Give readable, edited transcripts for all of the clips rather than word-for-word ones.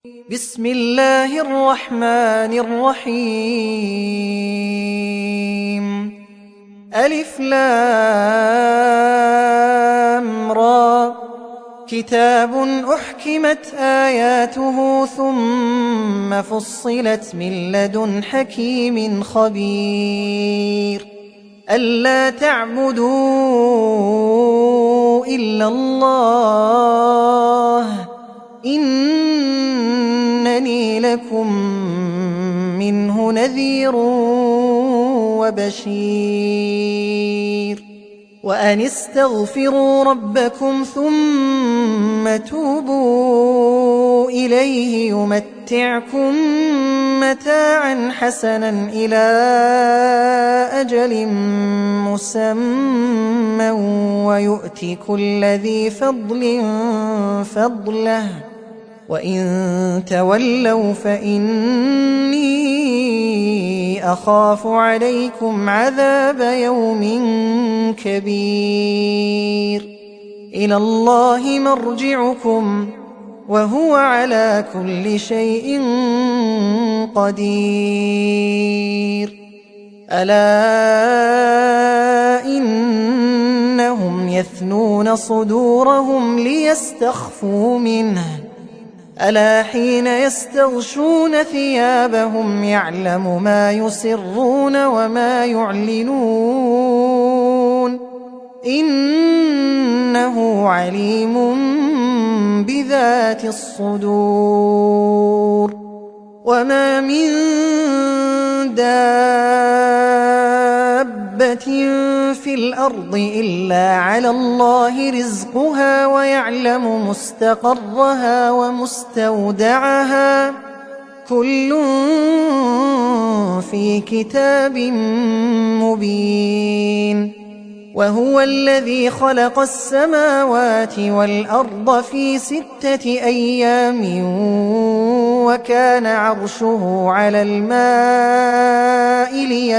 بسم الله الرحمن الرحيم ألف لام را كتاب أحكمت آياته ثم فصلت من لدن حكيم خبير ألا تعبدوا إلا الله إنني لكم منه نذير وبشير وأن استغفروا ربكم ثم توبوا إليه يمتعكم متاعا حسنا إلى أجل مسمى ويؤتي كل ذي فضل فضله وإن تولوا فإني أخاف عليكم عذاب يوم كبير إلى الله مرجعكم وهو على كل شيء قدير ألا إنهم يثنون صدورهم ليستخفوا منه ألا حين يستغشون ثيابهم يعلم ما يسرون وما يعلنون إنه عليم بذات الصدور وما من دابة في الأرض إلا على الله رزقها ويعلم مستقرها ومستودعها كل في كتاب مبين وهو الذي خلق السماوات والأرض في 6 أيام وكان عرشه على الماء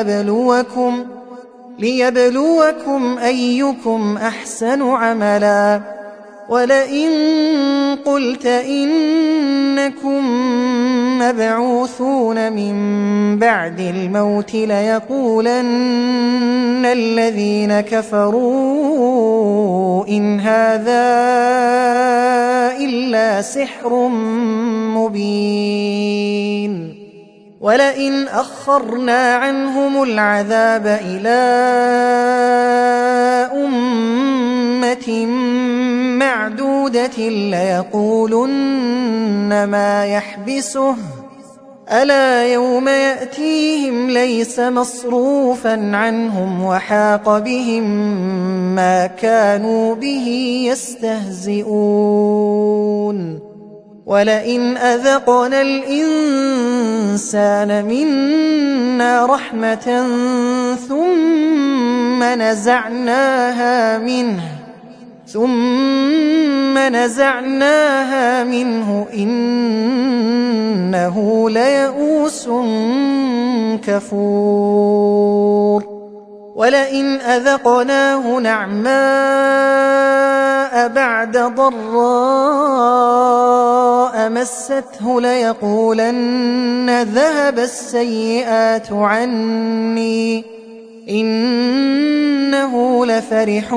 ليبلوكم أيكم أحسن عملا ولئن قلت إنكم مبعوثون من بعد الموت ليقولن الذين كفروا إن هذا إلا سحر مبين ولئن أخرنا عنهم العذاب إلى أمة معدودة ليقولن ما يحبسه ألا يوم يأتيهم ليس مصروفا عنهم وحاق بهم ما كانوا به يستهزئون ولئن أذقنا الإنسان منا رحمة ثم نزعناها منه إنه ليئوس كفور ولئن أذقناه نعماء بعد ضراء مسته ليقولن ذهب السيئات عني إنه لفرح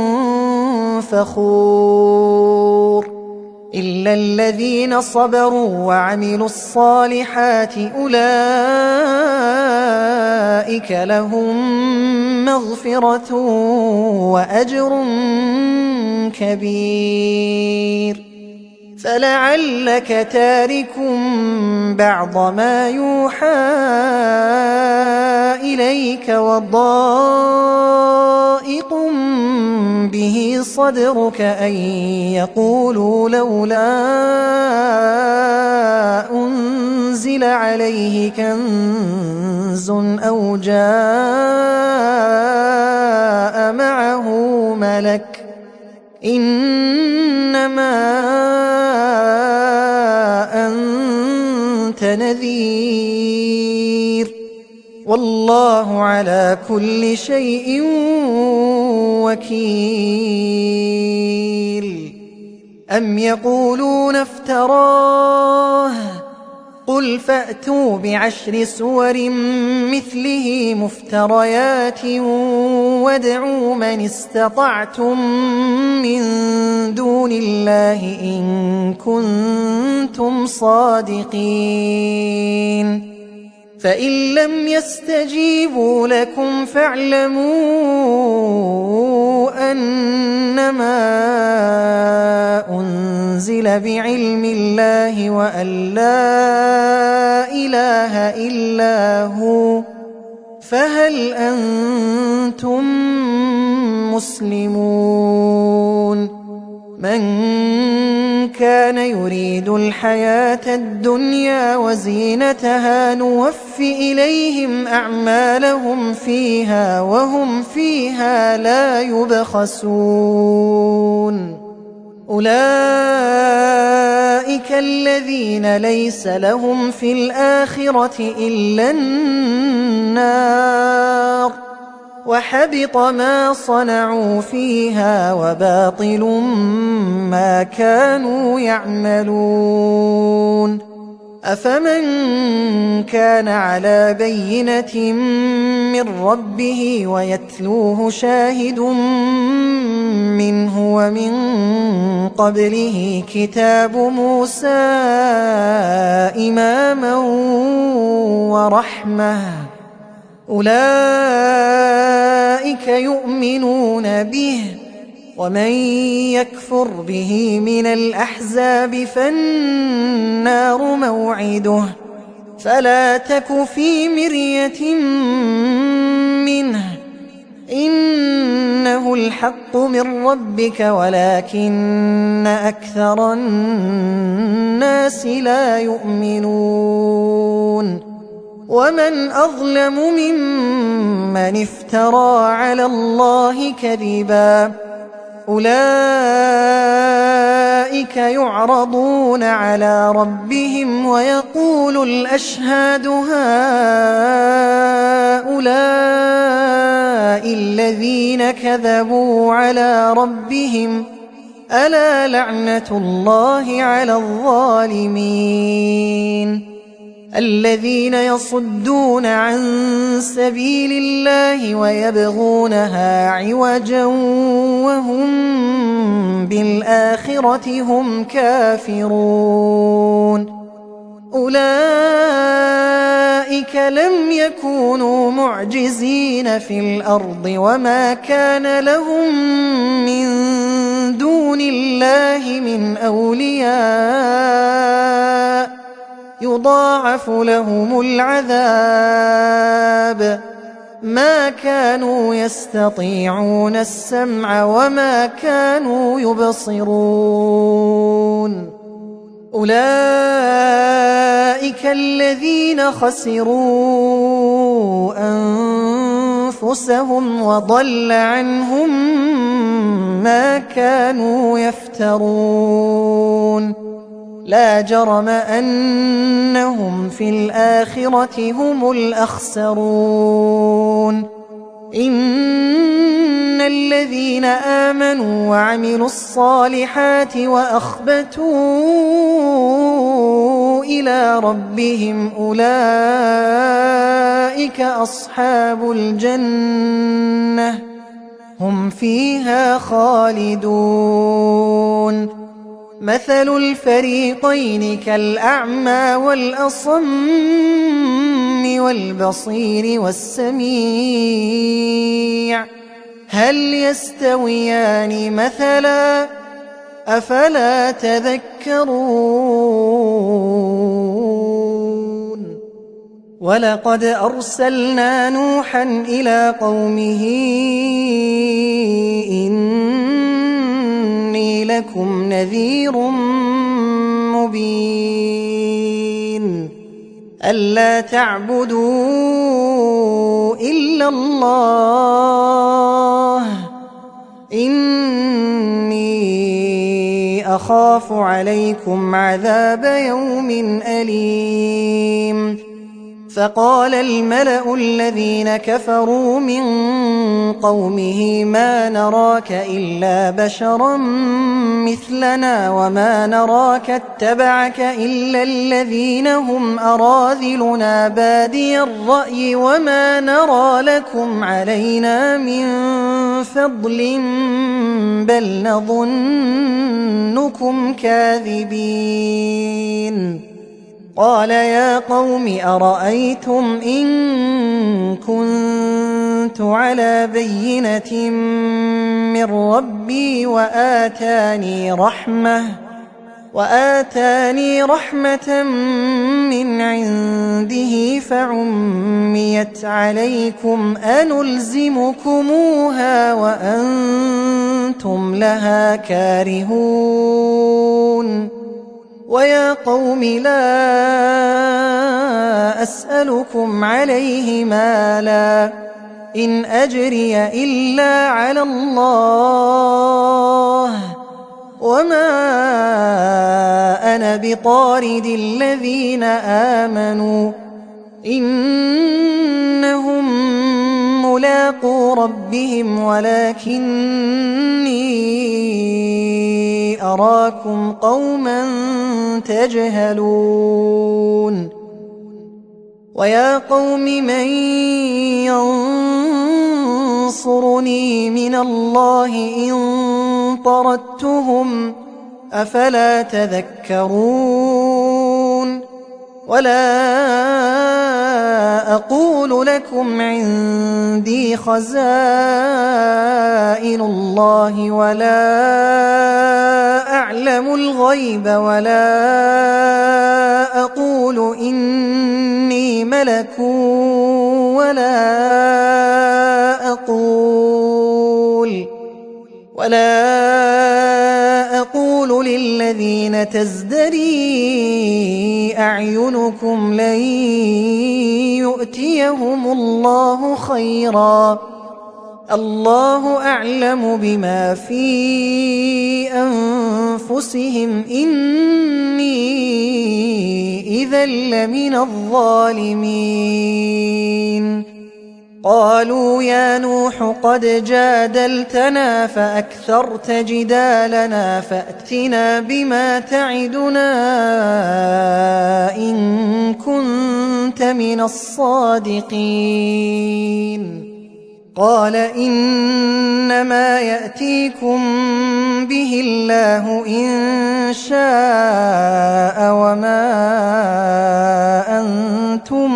فخور إلا الذين صبروا وعملوا الصالحات أولئك لهم مغفرة وأجر كبير فلعلك تارك بعض ما يوحى إليك وضائق به صدرك أن يقولوا لولا أنزل عليه كنز أو جاء معه ملك إنما أنت نذير والله على كل شيء وكيل أم يقولون افتراه قل فأتوا ب10 سور مثله مفتريات وادعوا من استطعتم من دون الله إن كنتم صادقين فإن لم يستجيبوا لكم فاعلموا أنما أنزل بعلم الله وأن لا إله إلا هو فهل أنتم مسلمون من كان يريد الحياة الدنيا وزينتها نوف إليهم أعمالهم فيها وهم فيها لا يبخسون أولئك الذين ليس لهم في الآخرة إلا النار وحبط ما صنعوا فيها وباطل ما كانوا يعملون أفمن كان على بينة من ربه ويتلوه شاهد منه ومن قبله كتاب موسى إماما ورحمة أولئك يؤمنون به ومن يكفر به من الأحزاب فالنار موعده فلا تك في مرية منه إنه الحق من ربك ولكن أكثر الناس لا يؤمنون ومن أظلم ممن افترى على الله كذبا أولئك يعرضون على ربهم ويقول الأشهاد هؤلاء الذين كذبوا على ربهم ألا لعنة الله على الظالمين الذين يصدون عن سبيل الله ويبغونها عوجا وهم بالآخرة هم كافرون أولئك لم يكونوا معجزين في الأرض وما كان لهم من دون الله من أولياء يضاعف لهم العذاب ما كانوا يستطيعون السمع وما كانوا يبصرون أولئك الذين خسروا أنفسهم وضل عنهم ما كانوا يفترون لا جرم أنهم في الآخرة هم الأخسرون إن الذين آمنوا وعملوا الصالحات وأخبتوا إلى ربهم أولئك أصحاب الجنة هم فيها خالدون مثل الفريقين كالأعمى والأصم والبصير والسميع هل يستويان مثلا أفلا تذكرون ولقد أرسلنا نوحا إلى قومه إني لكم نذير مبين ألا تعبدوا إلا الله إني أخاف عليكم عذاب يوم أليم فقال الملأ الذين كفروا من قومه ما نراك إلا بشرا مثلنا وما نراك اتبعك إلا الذين هم أراذلنا بادي الرأي وما نرى لكم علينا من فضل بل نظنكم كاذبين. قال يا قوم أرأيتم إن كنت على بينة من ربي وآتاني رحمة من عنده فعميت عليكم أنلزمكموها وأنتم لها كارهون. ويا قوم لا أسألكم عليه مالا إن أجري إلا على الله وما أنا بطارد الذين آمنوا إنهم ملاقو ربهم ولكني أراكم قوما تجهلون. ويا قوم من ينصرني من الله إن طردتهم أفلا تذكرون. ولا أقول لكم عندي خزائن الله ولا أعلم الغيب ولا أقول إني ملك ولا أقول للذين تزدري أعينكم لن يؤتيهم الله خيرا الله أعلم بما في أنفسهم إني إذا لمن الظالمين. قالوا يا نوح قد جادلتنا فأكثرت جدالنا فأتنا بما تعدنا إن كنت من الصادقين. قال إنما يأتيكم به الله إن شاء وما أنتم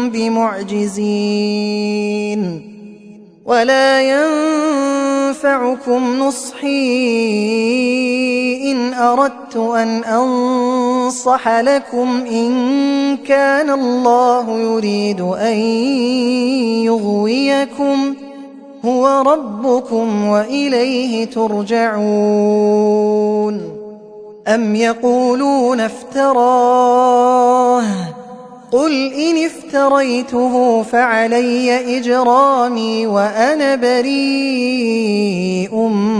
بمعجزين. ولا ينفعكم نصحي إن أردت أن أنصح لكم إن كان الله يريد أن يغويكم هو ربكم وإليه ترجعون. أم يقولون افتراه قل إن افتريته فعلي إجرامي وأنا بريء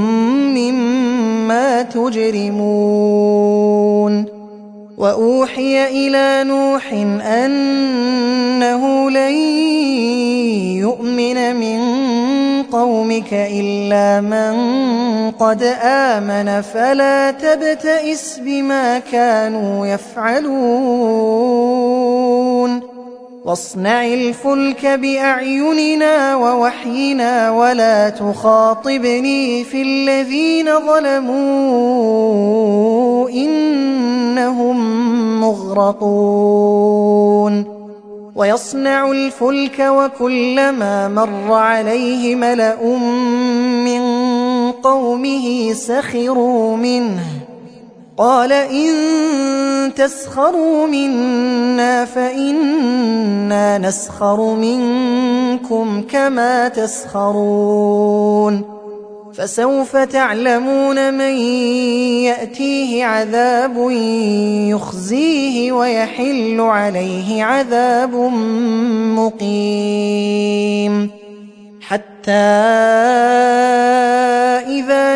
مما تجرمون. وأوحي إلى نوح أنه لن يؤمن من قومك إلا من قد آمن فلا تبتئس بما كانوا يفعلون. واصنع الفلك بأعيننا ووحينا ولا تخاطبني في الذين ظلموا إنهم مغرقون. ويصنع الفلك وكلما مر عليه ملأ من قومه سخروا منه قال إن تسخروا منا فإنا نسخر منكم كما تسخرون. فسوف تعلمون من يأتيه عذاب يخزيه ويحل عليه عذاب مقيم. حتى إذا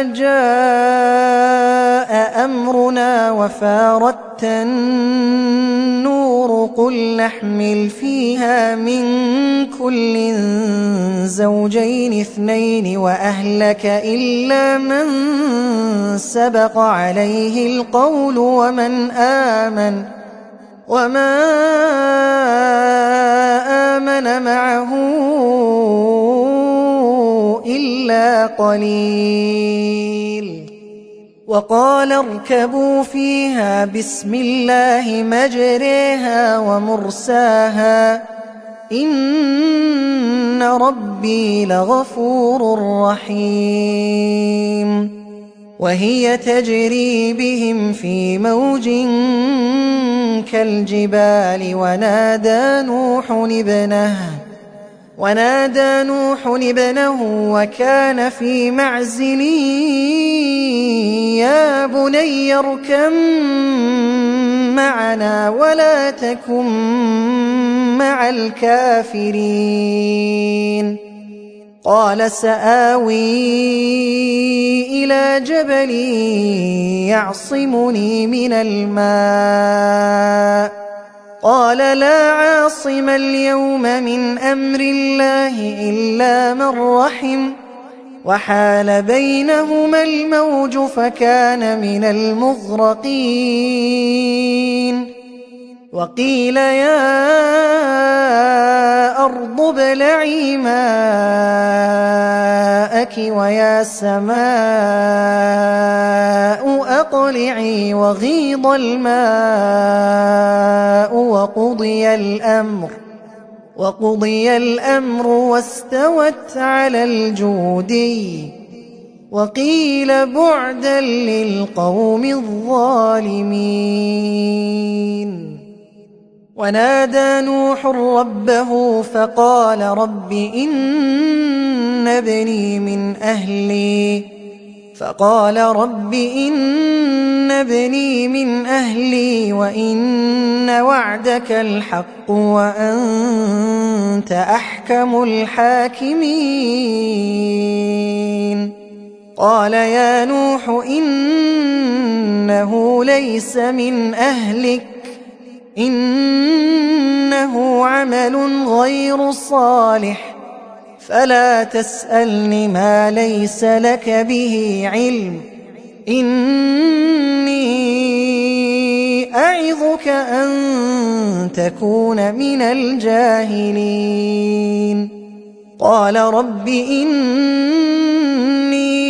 جاء أمرنا وفارت النور قل نحمل فيها من كل زوجين اثنين وأهلك إلا من سبق عليه القول وما آمن معه إلا قليل. وقال اركبوا فيها بسم الله مجريها ومرساها إن ربي لغفور رحيم. وهي تجري بهم في موج كالجبال ونادى نوح ابنه وكان في معزل يا بني اركب معنا ولا تكن مع الكافرين. قال سآوي إلى جبل يعصمني من الماء قال لا عاصم اليوم من أمر الله إلا من رحم وحال بينهما الموج فكان من المغرقين. وقيل يا أرض ابلعي ماءك ويا سماء أقلعي وغيض الماء وقضي الأمر واستوت على الجودي وقيل بعدا للقوم الظالمين. ونادى نوح ربه فقال رب إن ابني من أهلي وإن وعدك الحق وأنت أحكم الحاكمين. قال يا نوح إنه ليس من أهلك إنه عمل غير صالح فلا تسألني ما ليس لك به علم إني أعظك أن تكون من الجاهلين. قال رب إني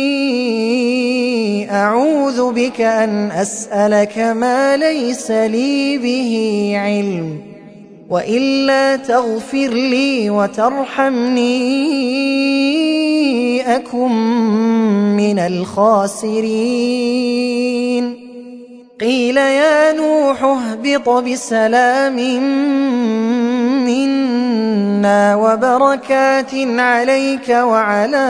أعوذ بك أن أسألك ما ليس لي به علم وإلا تغفر لي وترحمني أكن من الخاسرين. قيل يا نوح اهبط بسلام منا وبركات عليك وعلى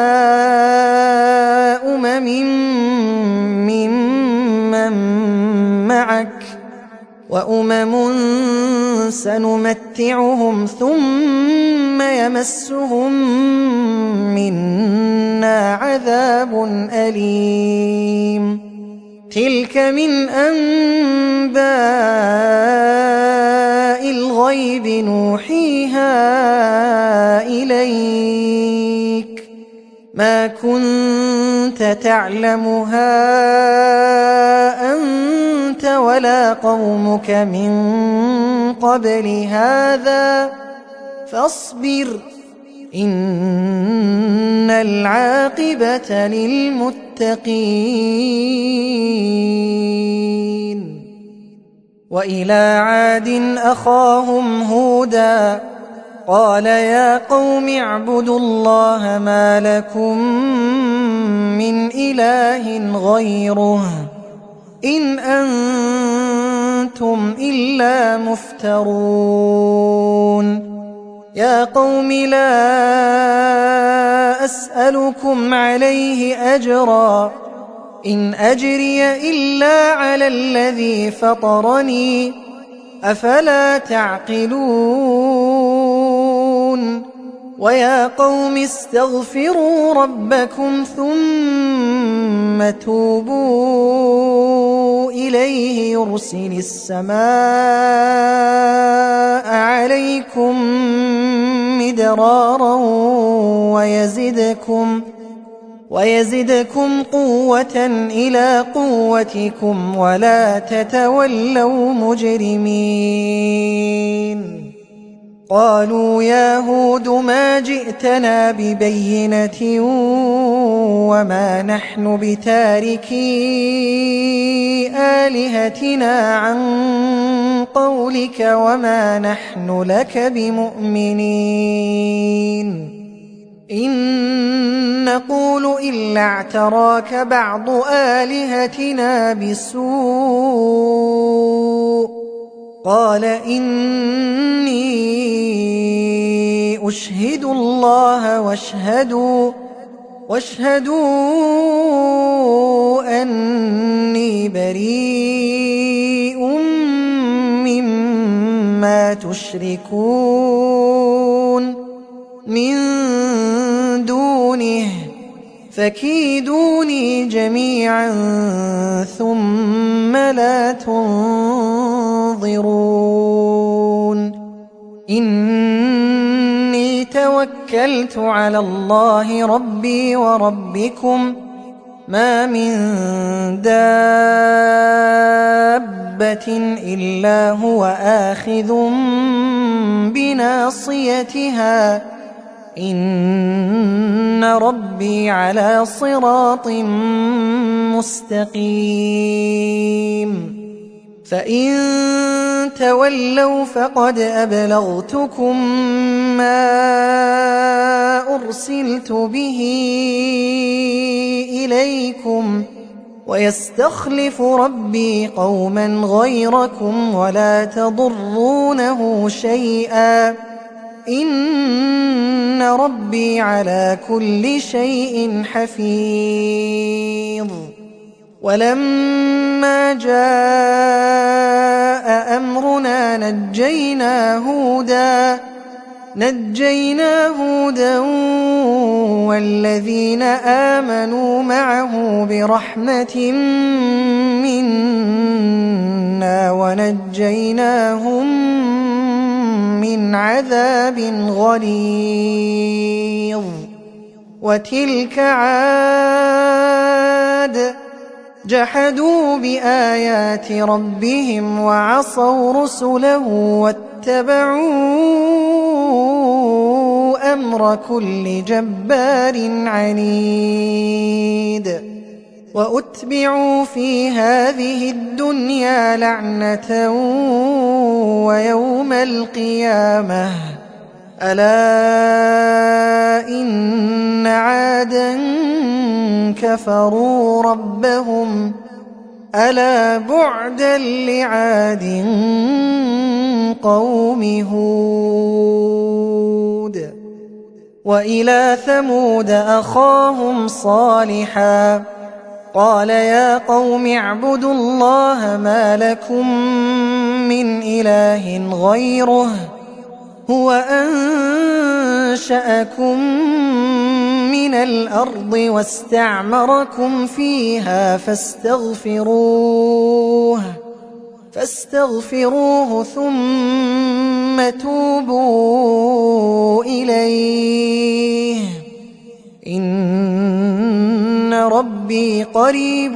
ممن معك وأمم سنمتعهم ثم يمسهم منا عذاب أليم. تلك من أنباء الغيب نوحيها إليك ما كنت تعلمها أنت ولا قومك من قبل هذا فاصبر إن العاقبة للمتقين. وإلى عاد أخاهم هودا قال يا قوم اعبدوا الله ما لكم من إله غيره إن أنتم إلا مفترون. يا قوم لا أسألكم عليه أجرا إن أجري إلا على الذي فطرني أفلا تعقلون. ويا قوم استغفروا ربكم ثم توبوا إليه يرسل السماء فرارا ويزدكم قوة إلى قوتكم ولا تتولوا مجرمين. قالوا يا هود ما جئتنا ببينة وما نحن بتاركي آلهتنا عن قولك وما نحن لك بمؤمنين. إن نقول إلا اعتراك بعض آلهتنا بسوء. قال إني أشهد الله واشهدوا أني بريء مما تشركون من دونه فكيدوني جميعا ثم لا تنظرون. إني توكلت على الله ربي وربكم ما من دابة إلا هو آخذ بناصيتها إن ربي على صراط مستقيم. فإن تولوا فقد أبلغتكم ما أرسلت به إليكم ويستخلف ربي قوما غيركم ولا تضرونه شيئا إن ربي على كل شيء حفيظ. ولما جاء أمرنا نجينا هودا والذين آمنوا معه برحمة منا ونجيناهم من عذاب غليظ. وتلك عاد جحدوا بآيات ربهم وعصوا رسله واتبعوا أمر كل جبار عنيد. وأتبعوا في هذه الدنيا لعنة ويوم القيامة ألا إن عادا كفروا ربهم ألا بعدا لعاد قوم هود. وإلى ثمود أخاهم صالحا قال يا قوم اعبدوا الله ما لكم من إله غيره هو أنشأكم من الأرض واستعمركم فيها فاستغفروه ثم توبوا إليه إن ربي قريب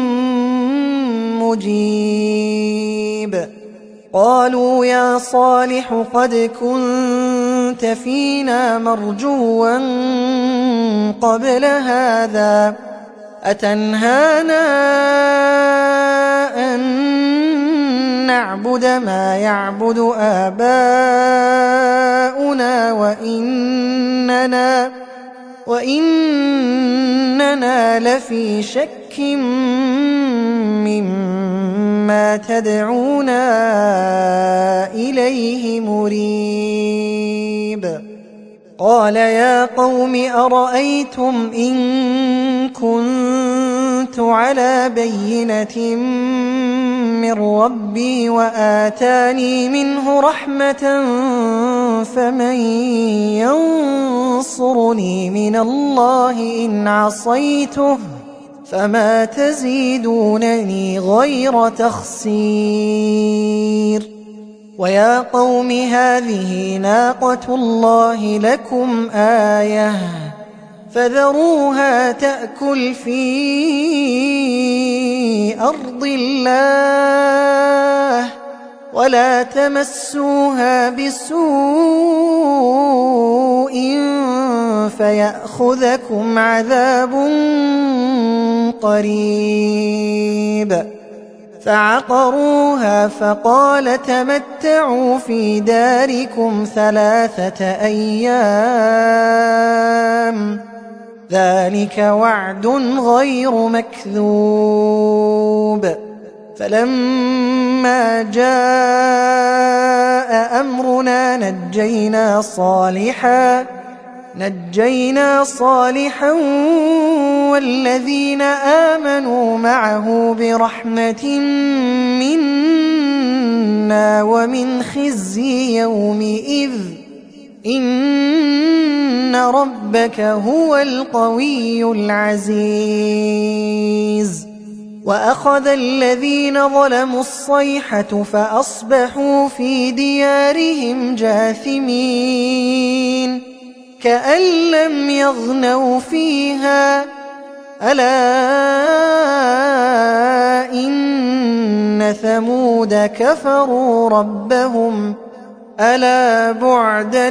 مجيب. قالوا يا صالح قد كنت فينا مرجوا قبل هذا أتنهانا أن نعبد ما يعبد آباؤنا وإننا لفي شك مما تدعونا إليه مريب. قال يا قوم أرأيتم إن كنت على بينة من ربي وآتاني منه رحمة فمن ينصرني من الله إن عصيته فما تزيدونني غير تخسير. ويا قوم هذه ناقة الله لكم آية فذروها تأكل في أرض الله ولا تمسوها بسوء فيأخذكم عذاب قريب. فعقروها فقال تمتعوا في داركم 3 أيام ذلك وعد غير مكذوب. فلما جاء أمرنا نجينا صالحا والذين آمنوا معه برحمة منا ومن خزي يومئذ إن ربك هو القوي العزيز. وأخذ الذين ظلموا الصيحة فأصبحوا في ديارهم جاثمين كأن لم يغنوا فيها ألا إن ثمود كفروا ربهم ألا بعدا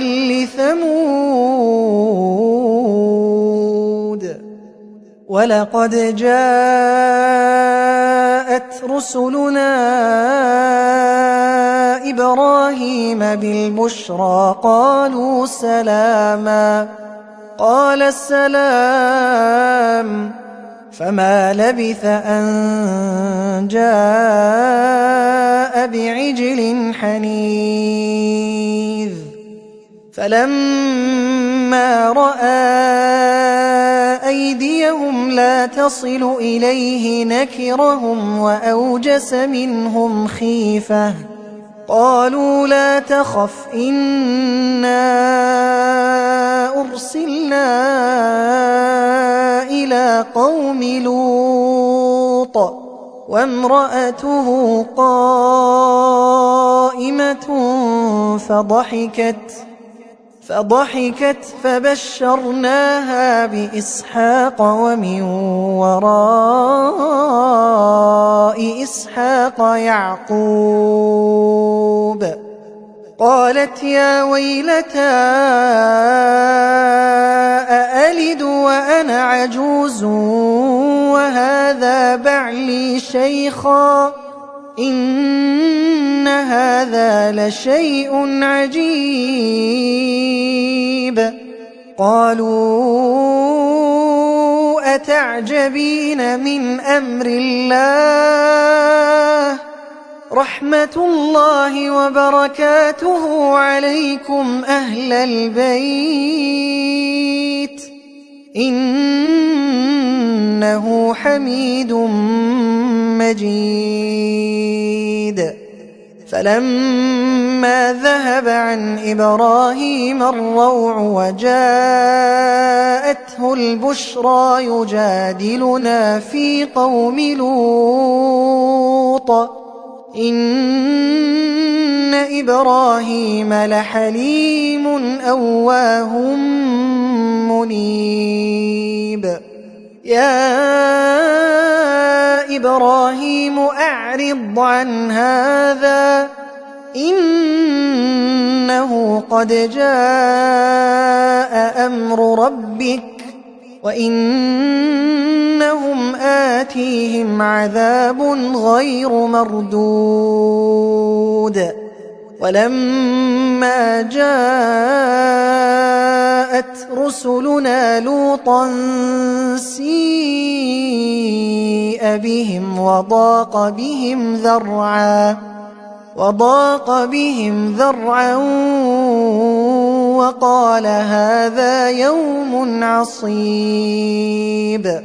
لثمود. ولقد جاءت رسلنا إبراهيم بالبشرى قالوا سلاما قال السلام فما لبث أن جاء بعجل حنيذ. فلما رأى أيديهم لا تصل إليه نكرهم وأوجس منهم خيفة قالوا لا تخف إنا أرسلنا إلى قوم لوط وامرأته قائمة فضحكت فبشرناها بإسحاق ومن وراء إسحاق يعقوب. قالت يا ويلتى أألد وأنا عجوز وهذا بعلي شيخا إن هذا لشيء عجيب. قالوا أتعجبين من أمر الله رحمة الله وبركاته عليكم أهل البيت إنه حميد مجيد. فلما ذهب عن إبراهيم الروع وجاءته البشرى يجادلنا في قوم لوط إن إبراهيم لحليم أواه منيب. يا إبراهيم أعرض عن هذا إنه قد جاء أمر ربك وإنهم آتيهم عذاب غير مردود. ولما جاءت رسلنا لوطا سيء بهم وضاق بهم ذرعا وقال هذا يوم عصيب.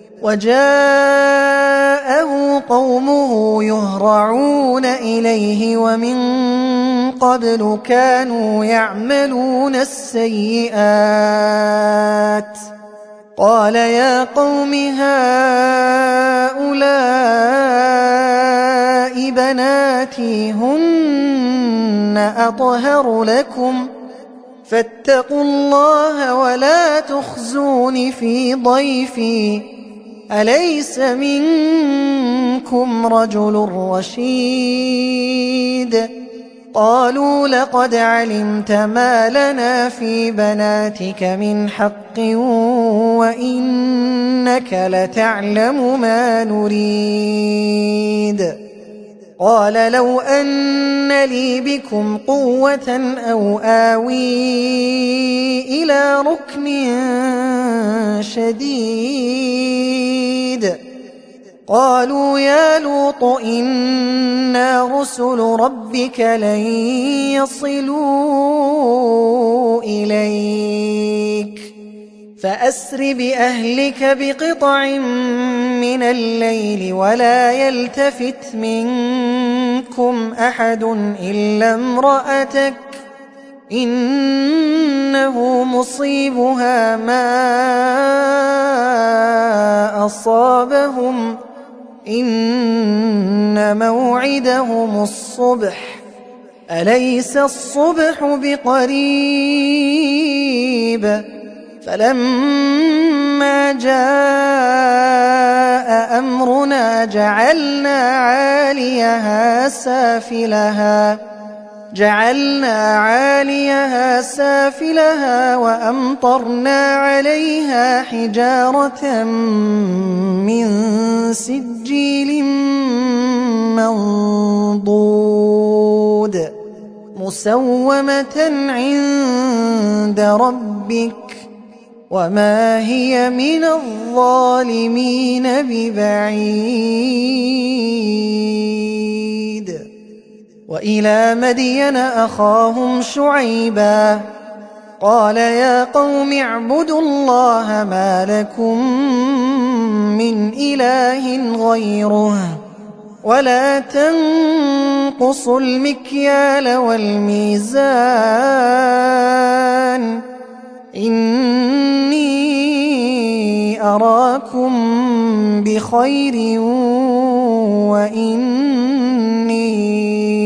وجاءه قومه يهرعون إليه ومن قبل كانوا يعملون السيئات قال يا قوم هؤلاء بناتي هن أطهر لكم فاتقوا الله ولا تخزون في ضيفي أليس منكم رجل رشيد قالوا لقد علمت ما لنا في بناتك من حق وإنك لتعلم ما نريد قال لو أن لي بكم قوة أو آوي إلى ركن شديد قالوا يا لوط إنا رسل ربك لن يصلوا إليك فأسر بأهلك بقطع من الليل ولا يلتفت منكم أحد إلا امرأتك إنه مصيبها ما أصابهم إن موعدهم الصبح أليس الصبح بقريب فلما جاء أمرنا جعلنا عاليها سافلها وأمطرنا عليها حجارة من سجيل منضود مسومة عند ربك وما هي من الظالمين ببعيد وإلى مدين أخاهم شعيبا قال يا قوم اعبدوا الله ما لكم من إله غيره ولا تنقصوا المكيال والميزان إني أراكم بخير وإني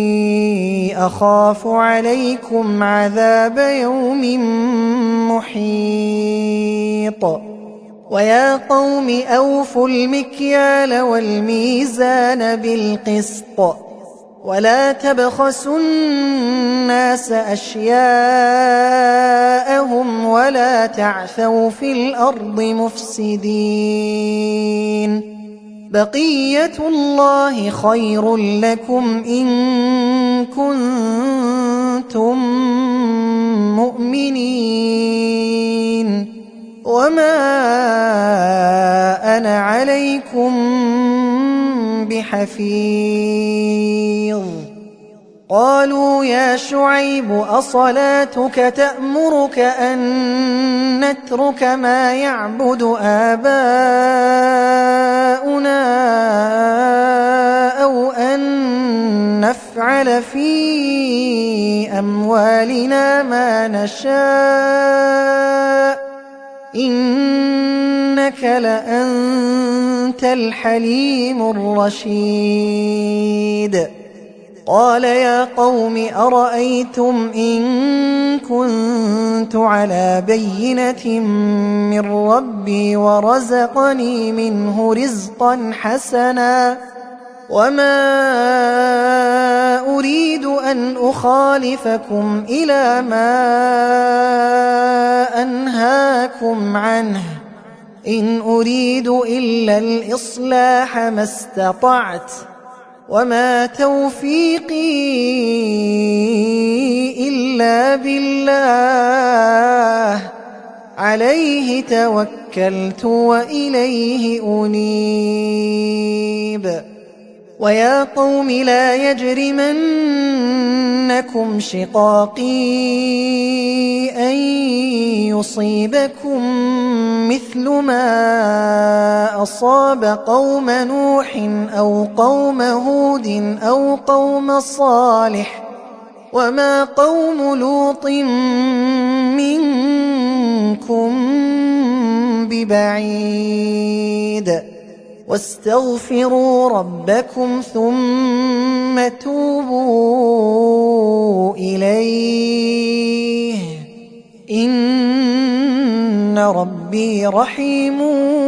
أخاف عليكم عذاب يوم محيط ويا قوم أوفوا المكيال والميزان بالقسط ولا تبخسوا الناس أشياءهم ولا تعثوا في الأرض مفسدين بقية الله خير لكم إن كنتم مؤمنين وما أنا عليكم بحفيظ قالوا يا شعيب أصلاتك تأمرك أن نترك ما يعبد آباؤنا أو أن نفعل في أموالنا ما نشاء إنك لأنت الحليم الرشيد قال يا قوم أرأيتم إن كنت على بينة من ربي ورزقني منه رزقا حسنا وما أريد أن أخالفكم إلى ما أنهاكم عنه إن أريد إلا الإصلاح ما استطعت وما توفيقي إلا بالله عليه توكلت وإليه أنيب ويا قوم لا يجرمنكم شقاقي أن يصيبكم مثل ما أصاب قوم نوح أو قوم هود أو قوم صالح وما قوم لوط منكم ببعيد واستغفروا ربكم ثم توبوا إليه إن ربي رحيم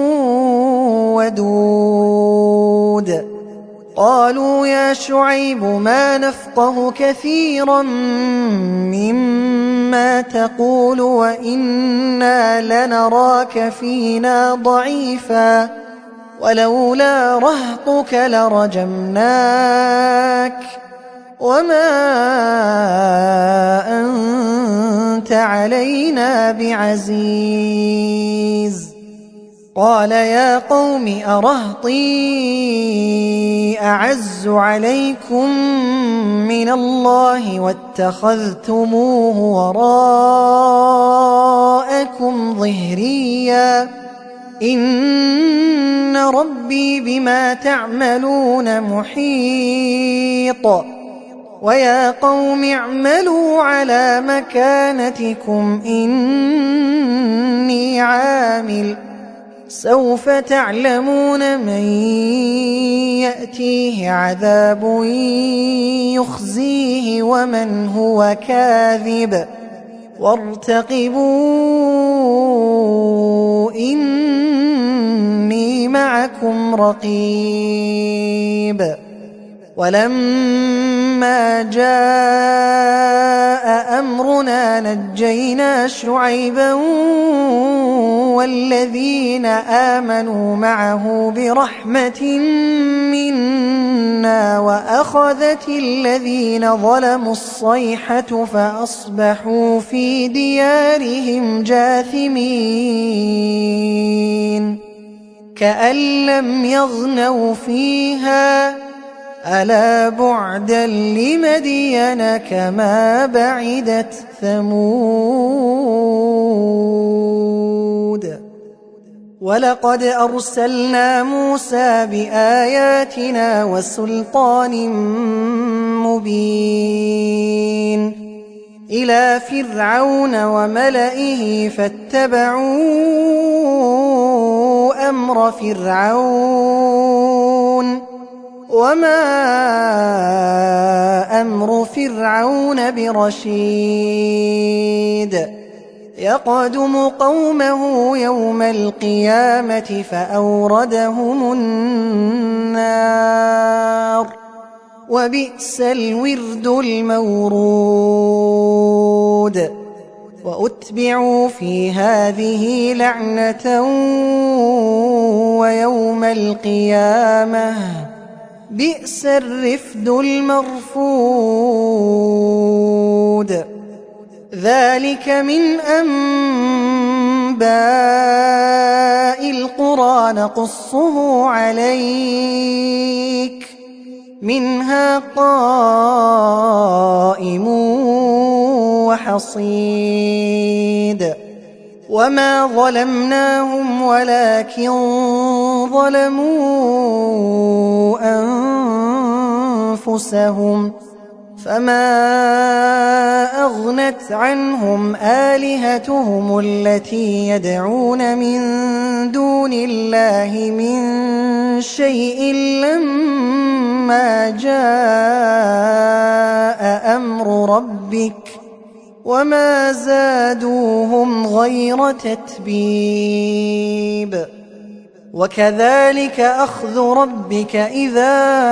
ودود قالوا يا شعيب ما نفقه كثيرا مما تقول وإنا لنراك فينا ضعيفا ولولا رهطك لرجمناك وما أنت علينا بعزيز قال يا قوم أرهطي أعز عليكم من الله واتخذتموه وراءكم ظهريا إن ربي بما تعملون محيط ويا قوم اعملوا على مكانتكم إني عامل سوف تعلمون من يأتيه عذاب يخزيه ومن هو كاذب وارتقبوا إني معكم رقيب ولما جاء أمرنا نجينا شعيبا والذين آمنوا معه برحمة منا وأخذت الذين ظلموا الصيحة فأصبحوا في ديارهم جاثمين كأن لم يغنوا فيها ألا بعدا لمدين كما بعدت ثمود ولقد أرسلنا موسى بآياتنا وسلطان مبين إلى فرعون وملئه فاتبعوا أمر فرعون وما أمر فرعون برشيد يقدم قومه يوم القيامة فأوردهم النار وبئس الورد المورود وأتبعوا في هذه لعنة ويوم القيامة بئس الرفد المرفود ذلك من أنباء القرى نقصه عليك منها قائم وحصيد وما ظلمناهم ولكن ظلموا أنفسهم فما أغنت عنهم آلهتهم التي يدعون من دون الله من شيء لما جاء أمر ربك وما زادوهم غير تتبيب وكذلك أخذ ربك إذا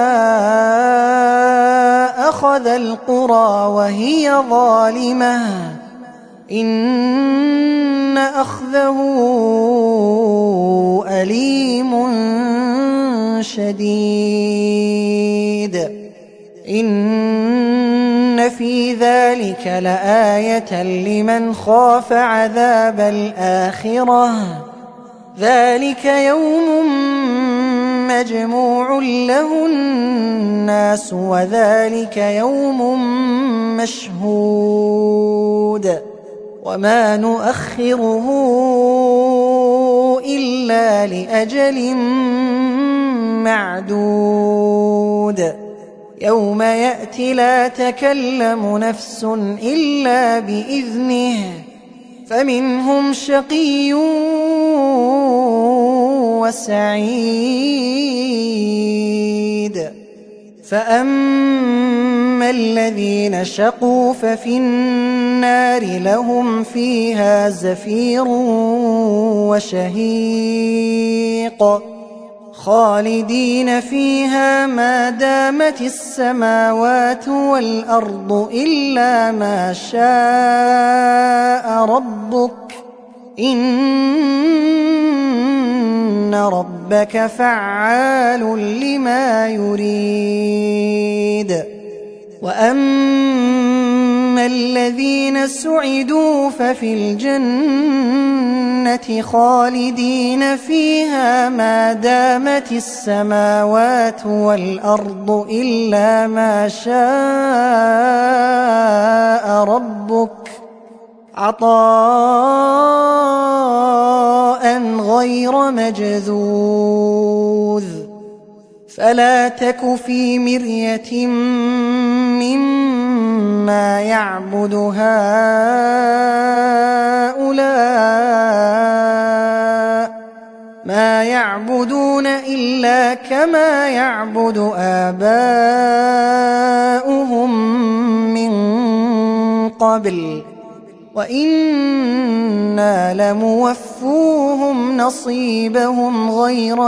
أخذ القرى وهي ظالمة إن أخذه أليم شديد إن في ذلك لآية لمن خاف عذاب الآخرة ذلك يوم مجموع له الناس وذلك يوم مشهود وما نؤخره إلا لأجل معدود يوم يأتي لا تكلم نفس إلا بإذنه فمنهم شقي وسعيد فأما الذين شقوا ففي النار لهم فيها زفير وشهيق خالدين فيها ما دامت السماوات والأرض إلا ما شاء ربك إن ربك فعال لما يريد وأما الذين سعدوا ففي الجنة خالدين فيها ما دامت السماوات والأرض إلا ما شاء ربك عطاء غير مجذوذ فلا تك في مرية مما يعبد هؤلاء ما يعبدون إلا كما يعبد آباؤهم من قبل وإنا لموفوهم نصيبهم غير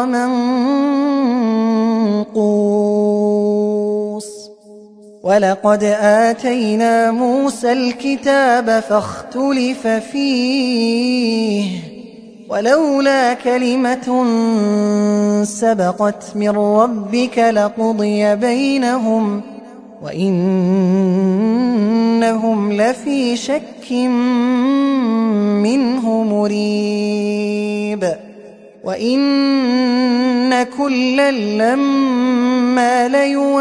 منقوص ولقد آتينا موسى الكتاب فاختلف فيه ولولا كلمة سبقت من ربك لقضي بينهم وإنهم لفي شك منه مريب وإن كلا لما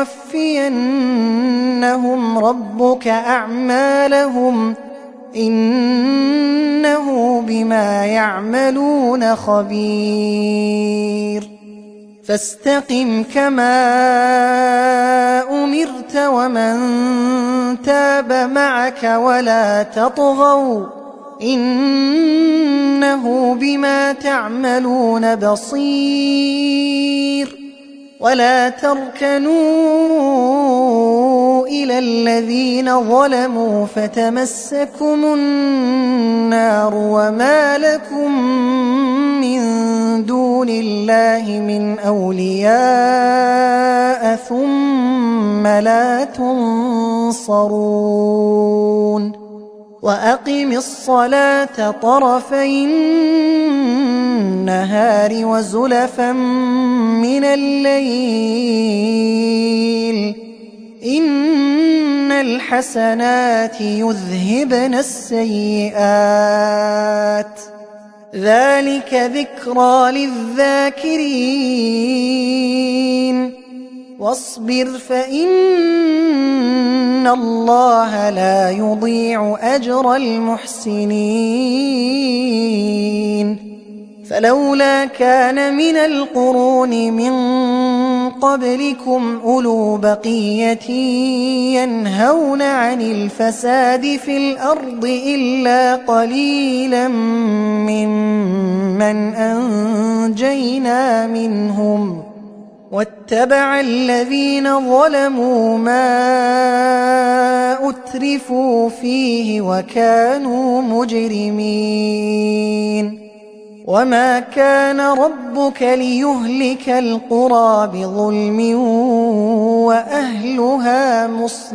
ليوفينهم ربك أعمالهم إنه بما يعملون خبير فاستقم كما أمرت ومن تاب معك ولا تطغوا إنه بما تعملون بصير ولا تركنوا إلى الذين ظلموا فتمسكم النار وما لكم من دون الله من أولياء ثم لا تنصرون وأقم الصلاة طرفي النهار وزلفا من الليل إن الحسنات يذهبن السيئات ذلك ذكرى للذاكرين واصبر فإن الله لا يضيع أجر المحسنين فلولا كان من القرون من قبلكم أولو بقية ينهون عن الفساد في الأرض إلا قليلا ممن أنجينا منهم واتبع الذين ظلموا ما أترفوا فيه وكانوا مجرمين وما كان ربك ليهلك القرى بظلم وأهلها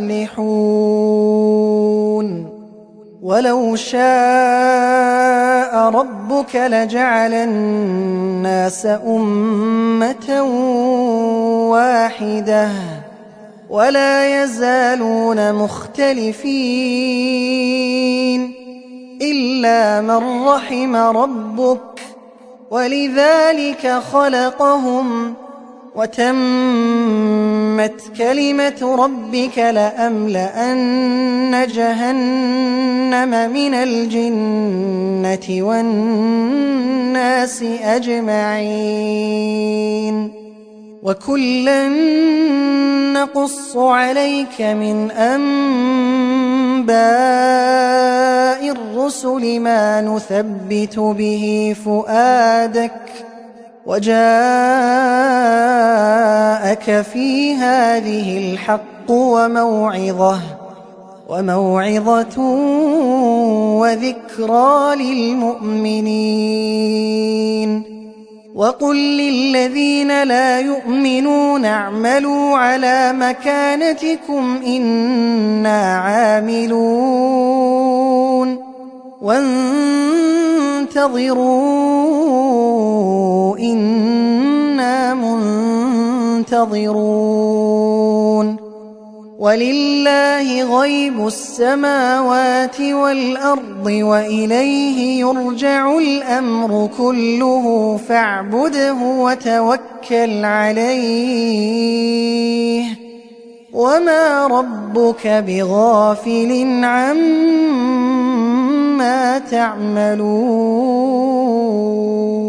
مصلحون ولو شاء ربك لجعل الناس أمة واحدة ولا يزالون مختلفين إلا من رحم ربك ولذلك خلقهم وتمت كلمة ربك لأملأن جهنم من الجنة والناس أجمعين وكلا نقص عليك من أنباء الرسل ما نثبت به فؤادك وجاءك في هذه الحق وموعظة وذكرى للمؤمنين وقل للذين لا يؤمنون اعملوا على مكانتكم إنا عاملون وانتظروا إنا منتظرون ولله غيب السماوات والأرض وإليه يرجع الأمر كله فاعبده وتوكل عليه وما ربك بغافل عما تعملون.